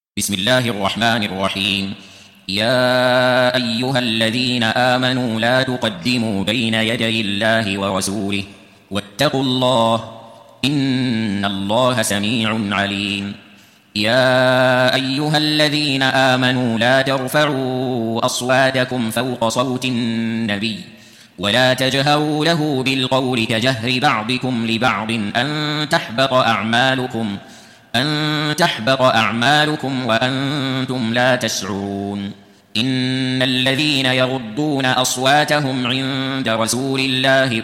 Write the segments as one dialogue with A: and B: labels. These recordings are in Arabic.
A: بسم الله الرحمن الرحيم. يا أيها الذين آمنوا لا تقدموا بين يدي الله ورسوله واتقوا الله إن الله سميع عليم. يا أيها الذين آمنوا لا ترفعوا أصواتكم فوق صوت النبي ولا تجهروا له بالقول كجهر بعضكم لبعض أن تحبط أعمالكم وأنتم لا تشعرون. إن الذين يغضون أصواتهم عند رسول الله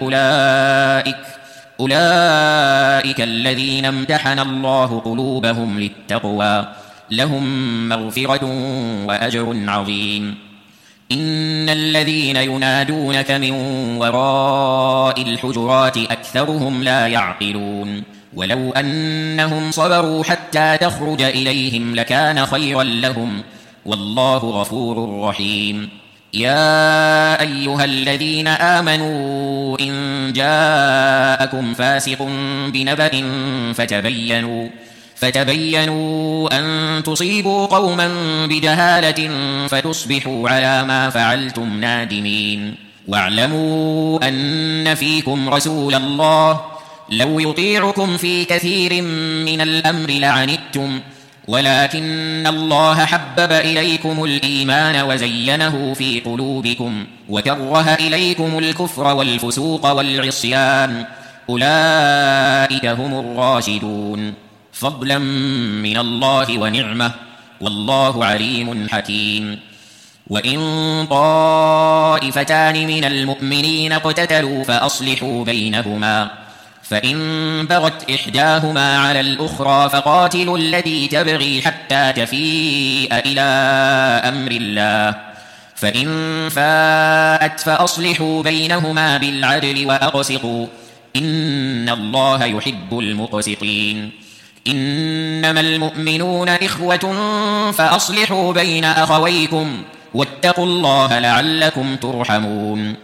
A: أولئك الذين امتحن الله قلوبهم للتقوى لهم مغفرة وأجر عظيم. إن الذين ينادونك من وراء الحجرات أكثرهم لا يعقلون. ولو أنهم صبروا حتى تخرج إليهم لكان خيرا لهم والله غفور رحيم. يا أيها الذين آمنوا إن جاءكم فاسق بنبأ فتبينوا أن تصيبوا قوما بجهالة فتصبحوا على ما فعلتم نادمين. واعلموا أن فيكم رسول الله لو يطيعكم في كثير من الأمر لعنتم ولكن الله حبب إليكم الإيمان وزينه في قلوبكم وكره إليكم الكفر والفسوق والعصيان أولئك هم الراشدون فضلا من الله ونعمة والله عليم حكيم. وإن طائفتان من المؤمنين اقتتلوا فأصلحوا بينهما فإن بغت إحداهما على الأخرى فقاتلوا التي تبغي حتى تفيء إلى أمر الله فإن فاءت فأصلحوا بينهما بالعدل وأقسطوا إن الله يحب المقسطين. إنما المؤمنون إخوة فأصلحوا بين أخويكم واتقوا الله لعلكم ترحمون.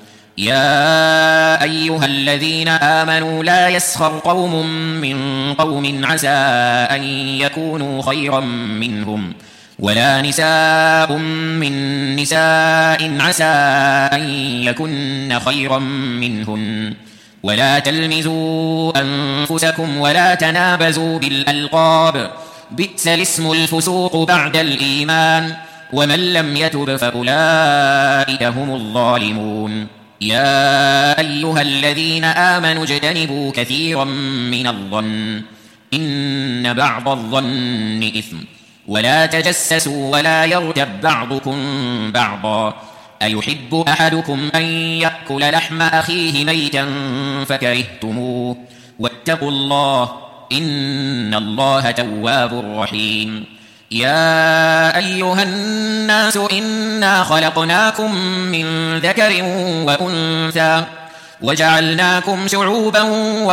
A: يا أيها الذين آمنوا لا يسخر قوم من قوم عسى أن يكونوا خيرا منهم ولا نساء من نساء عسى أن يكن خيرا منهن ولا تلمزوا أنفسكم ولا تنابزوا بالألقاب بئس الاسم الفسوق بعد الإيمان ومن لم يتب فأولئك هم الظالمون. يا أيها الذين آمنوا اجتنبوا كثيرا من الظن إن بعض الظن إثم ولا تجسسوا ولا يغتب بعضكم بعضا أيحب أحدكم أن يأكل لحم أخيه ميتا فكرهتموه واتقوا الله إن الله تواب رحيم. يا أيها الناس إنا خلقناكم من ذكر وأنثى وجعلناكم شعوبا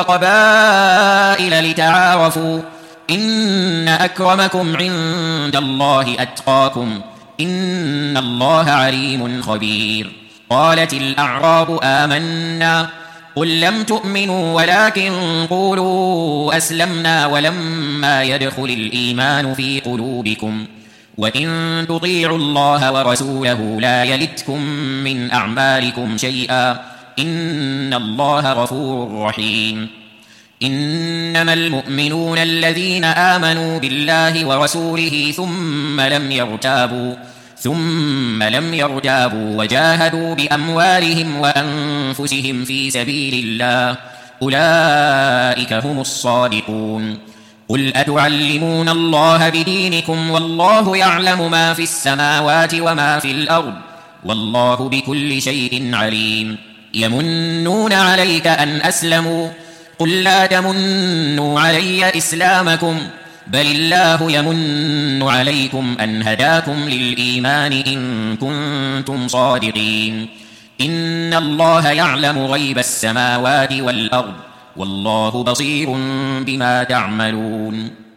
A: وقبائل لتعارفوا إن أكرمكم عند الله أتقاكم إن الله عليم خبير. قالت الأعراب آمنا قل لم تؤمنوا ولكن قولوا أسلمنا ولما يدخل الإيمان في قلوبكم وإن تطيعوا الله ورسوله لا يلتكم من أعمالكم شيئا إن الله غفور رحيم. إنما المؤمنون الذين آمنوا بالله ورسوله ثم لم يرتابوا وجاهدوا بأموالهم وأنفسهم في سبيل الله أولئك هم الصادقون. قل أتعلمون الله بدينكم والله يعلم ما في السماوات وما في الأرض والله بكل شيء عليم. يمنون عليك أن أسلموا قل لا تمنوا علي إسلامكم بل الله يمن عليكم أن هداكم للإيمان إن كنتم صادقين. إن الله يعلم غيب السماوات والأرض والله بصير بما تعملون.